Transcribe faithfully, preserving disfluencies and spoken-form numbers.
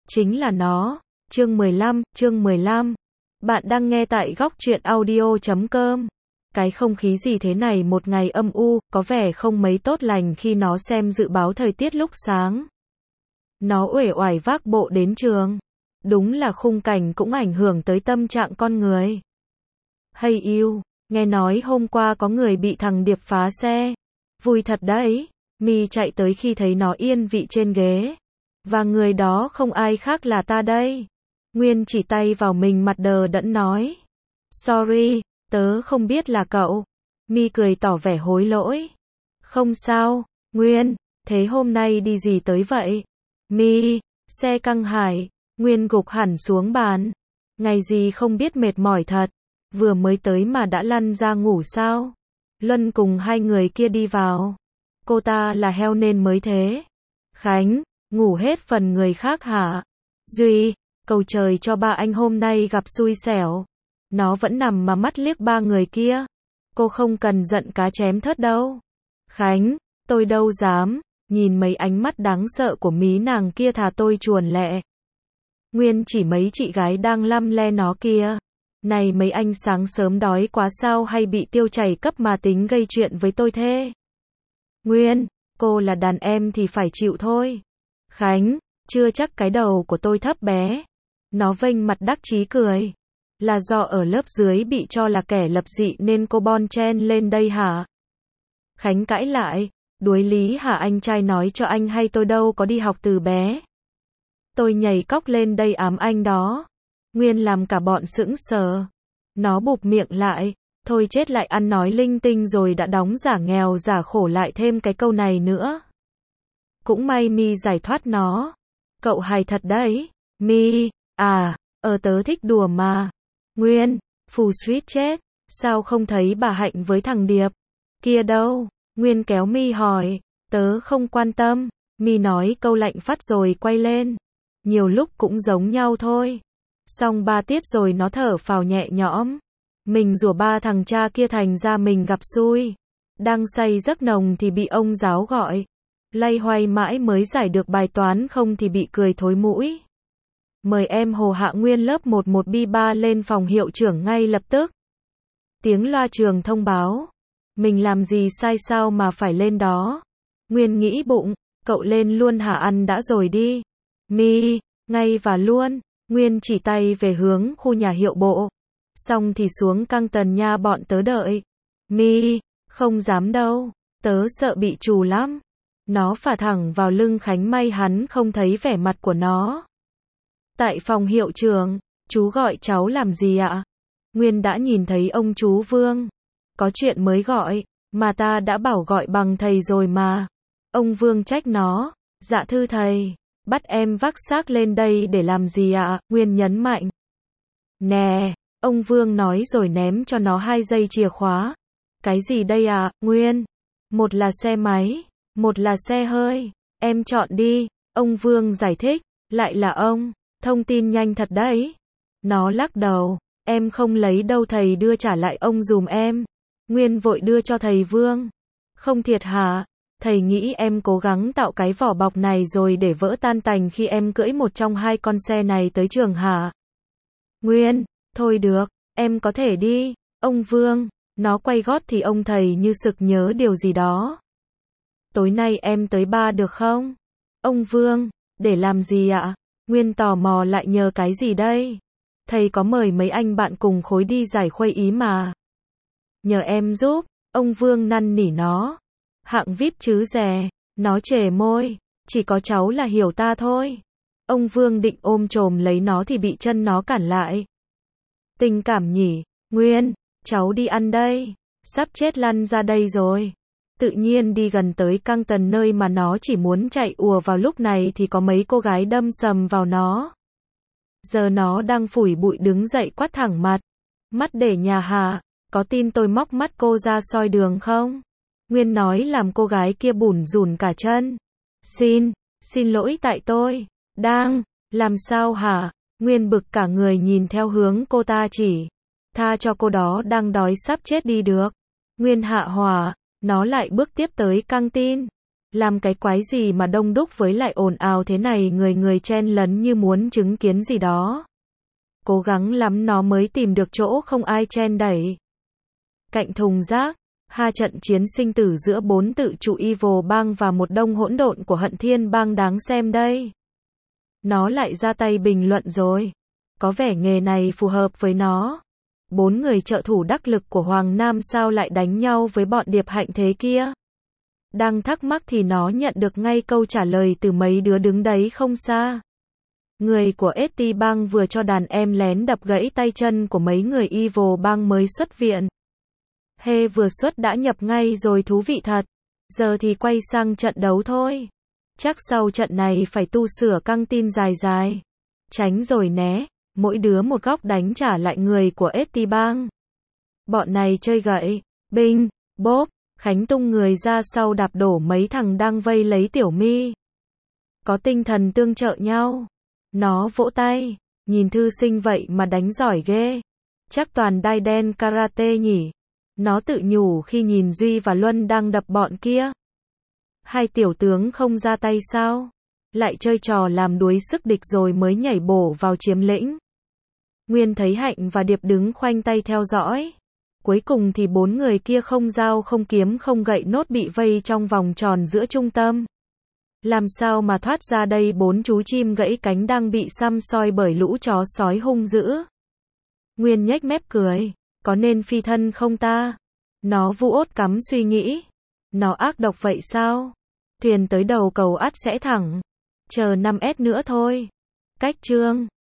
chính là nó. Chương mười lăm, chương mười lăm. Bạn đang nghe tại góc truyện audio chấm com. Cái không khí gì thế này, một ngày âm u, có vẻ không mấy tốt lành khi nó xem dự báo thời tiết lúc sáng. Nó uể oải vác bộ đến trường. Đúng là khung cảnh cũng ảnh hưởng tới tâm trạng con người. Hey yêu, nghe nói hôm qua có người bị thằng Điệp phá xe. Vui thật đấy. My chạy tới khi thấy nó yên vị trên ghế. Và người đó không ai khác là ta đây. Nguyên chỉ tay vào mình mặt đờ đẫn nói. Sorry, tớ không biết là cậu. My cười tỏ vẻ hối lỗi. Không sao, Nguyên, thế hôm nay đi gì tới vậy? My, xe căng hải. Nguyên gục hẳn xuống bàn. Ngày gì không biết, mệt mỏi thật. Vừa mới tới mà đã lăn ra ngủ sao? Luân cùng hai người kia đi vào. Cô ta là heo nên mới thế. Khánh, ngủ hết phần người khác hả? Duy, cầu trời cho ba anh hôm nay gặp xui xẻo. Nó vẫn nằm mà mắt liếc ba người kia. Cô không cần giận cá chém thớt đâu. Khánh, tôi đâu dám. Nhìn mấy ánh mắt đáng sợ của mí nàng kia, thà tôi chuồn lẹ. Nguyên chỉ mấy chị gái đang lăm le nó kia. Này mấy anh sáng sớm đói quá sao hay bị tiêu chảy cấp mà tính gây chuyện với tôi thế? Nguyên, cô là đàn em thì phải chịu thôi. Khánh, chưa chắc cái đầu của tôi thấp bé. Nó vênh mặt đắc chí cười. Là do ở lớp dưới bị cho là kẻ lập dị nên cô bon chen lên đây hả? Khánh cãi lại. Đuối lý hả anh trai, nói cho anh hay tôi đâu có đi học từ bé. Tôi nhảy cóc lên đây ám anh đó. Nguyên làm cả bọn sững sờ. Nó bụp miệng lại. Thôi chết, lại ăn nói linh tinh rồi đã đóng giả nghèo giả khổ lại thêm cái câu này nữa. Cũng may My giải thoát nó. Cậu hài thật đấy. My, à, ờ tớ thích đùa mà. Nguyên, phù suýt chết. Sao không thấy bà Hạnh với thằng Điệp kia đâu? Nguyên kéo My hỏi. Tớ không quan tâm. My nói câu lạnh phát rồi quay lên. Nhiều lúc cũng giống nhau thôi. Xong ba tiết rồi nó thở phào nhẹ nhõm. Mình rủa ba thằng cha kia thành ra mình gặp xui. Đang say giấc nồng thì bị ông giáo gọi. Lay hoay mãi mới giải được bài toán, không thì bị cười thối mũi. Mời em Hồ Hạ Nguyên lớp mười một B ba lên phòng hiệu trưởng ngay lập tức. Tiếng loa trường thông báo. Mình làm gì sai sao mà phải lên đó? Nguyên nghĩ bụng, cậu lên luôn hả, ăn đã rồi đi. My, ngay và luôn. Nguyên chỉ tay về hướng khu nhà hiệu bộ. Xong thì xuống căng tần nha, bọn tớ đợi. My, không dám đâu. Tớ sợ bị trù lắm. Nó phả thẳng vào lưng Khánh, may hắn không thấy vẻ mặt của nó. Tại phòng hiệu trưởng, chú gọi cháu làm gì ạ? Nguyên đã nhìn thấy ông chú Vương. Có chuyện mới gọi, mà ta đã bảo gọi bằng thầy rồi mà. Ông Vương trách nó. Dạ thưa thầy. Bắt em vác xác lên đây để làm gì ạ? Nguyên nhấn mạnh. Nè, ông Vương nói rồi ném cho nó hai dây chìa khóa. Cái gì đây à, Nguyên? Một là xe máy, một là xe hơi. Em chọn đi. Ông Vương giải thích. Lại là ông. Thông tin nhanh thật đấy. Nó lắc đầu. Em không lấy đâu, thầy đưa trả lại ông dùm em. Nguyên vội đưa cho thầy Vương. Không thiệt hả? Thầy nghĩ em cố gắng tạo cái vỏ bọc này rồi để vỡ tan tành khi em cưỡi một trong hai con xe này tới trường hả? Nguyên, thôi được, em có thể đi. Ông Vương, nó quay gót thì ông thầy như sực nhớ điều gì đó. Tối nay em tới ba được không? Ông Vương, để làm gì ạ? Nguyên tò mò lại, nhờ cái gì đây? Thầy có mời mấy anh bạn cùng khối đi giải khuây ý mà. Nhờ em giúp. Ông Vương năn nỉ nó. Hạng vi ai pi chứ dè. Nó chề môi. Chỉ có cháu là hiểu ta thôi. Ông Vương định ôm chồm lấy nó thì bị chân nó cản lại. Tình cảm nhỉ. Nguyên, cháu đi ăn đây. Sắp chết lăn ra đây rồi. Tự nhiên đi gần tới căng tần, nơi mà nó chỉ muốn chạy ùa vào lúc này thì có mấy cô gái đâm sầm vào nó. Giờ nó đang phủi bụi đứng dậy quát thẳng mặt. Mắt để nhà hà. Có tin tôi móc mắt cô ra soi đường không? Nguyên nói làm cô gái kia bủn rủn cả chân. Xin, xin lỗi, tại tôi đang làm sao hả? Nguyên bực cả người nhìn theo hướng cô ta chỉ. Tha cho cô đó đang đói sắp chết đi được. Nguyên hạ hỏa, nó lại bước tiếp tới căng tin. Làm cái quái gì mà đông đúc với lại ồn ào thế này, người người chen lấn như muốn chứng kiến gì đó. Cố gắng lắm nó mới tìm được chỗ không ai chen đẩy. Cạnh thùng rác, ha trận chiến sinh tử giữa bốn tự chủ Evil Bang và một đông hỗn độn của Hận Thiên Bang đáng xem đây. Nó lại ra tay bình luận rồi. Có vẻ nghề này phù hợp với nó. Bốn người trợ thủ đắc lực của Hoàng Nam sao lại đánh nhau với bọn Điệp Hạnh thế kia? Đang thắc mắc thì nó nhận được ngay câu trả lời từ mấy đứa đứng đấy không xa. Người của ét tê Bang vừa cho đàn em lén đập gãy tay chân của mấy người Evil Bang mới xuất viện. Hê vừa xuất đã nhập ngay rồi, thú vị thật. Giờ thì quay sang trận đấu thôi. Chắc sau trận này phải tu sửa căng tin dài dài. Tránh rồi né, mỗi đứa một góc đánh trả lại người của ét tê Bang. Bọn này chơi gậy, binh, bốp, Khánh tung người ra sau đạp đổ mấy thằng đang vây lấy Tiểu My. Có tinh thần tương trợ nhau. Nó vỗ tay, nhìn thư sinh vậy mà đánh giỏi ghê. Chắc toàn đai đen karate nhỉ. Nó tự nhủ khi nhìn Duy và Luân đang đập bọn kia. Hai tiểu tướng không ra tay sao? Lại chơi trò làm đuối sức địch rồi mới nhảy bổ vào chiếm lĩnh. Nguyên thấy Hạnh và Điệp đứng khoanh tay theo dõi. Cuối cùng thì bốn người kia không dao không kiếm không gậy nốt bị vây trong vòng tròn giữa trung tâm. Làm sao mà thoát ra đây, bốn chú chim gãy cánh đang bị săm soi bởi lũ chó sói hung dữ. Nguyên nhếch mép cười. Có nên phi thân không ta? Nó vu ốt cắm suy nghĩ. Nó ác độc vậy sao? Thuyền tới đầu cầu ắt sẽ thẳng. Chờ năm S nữa thôi. Cách chương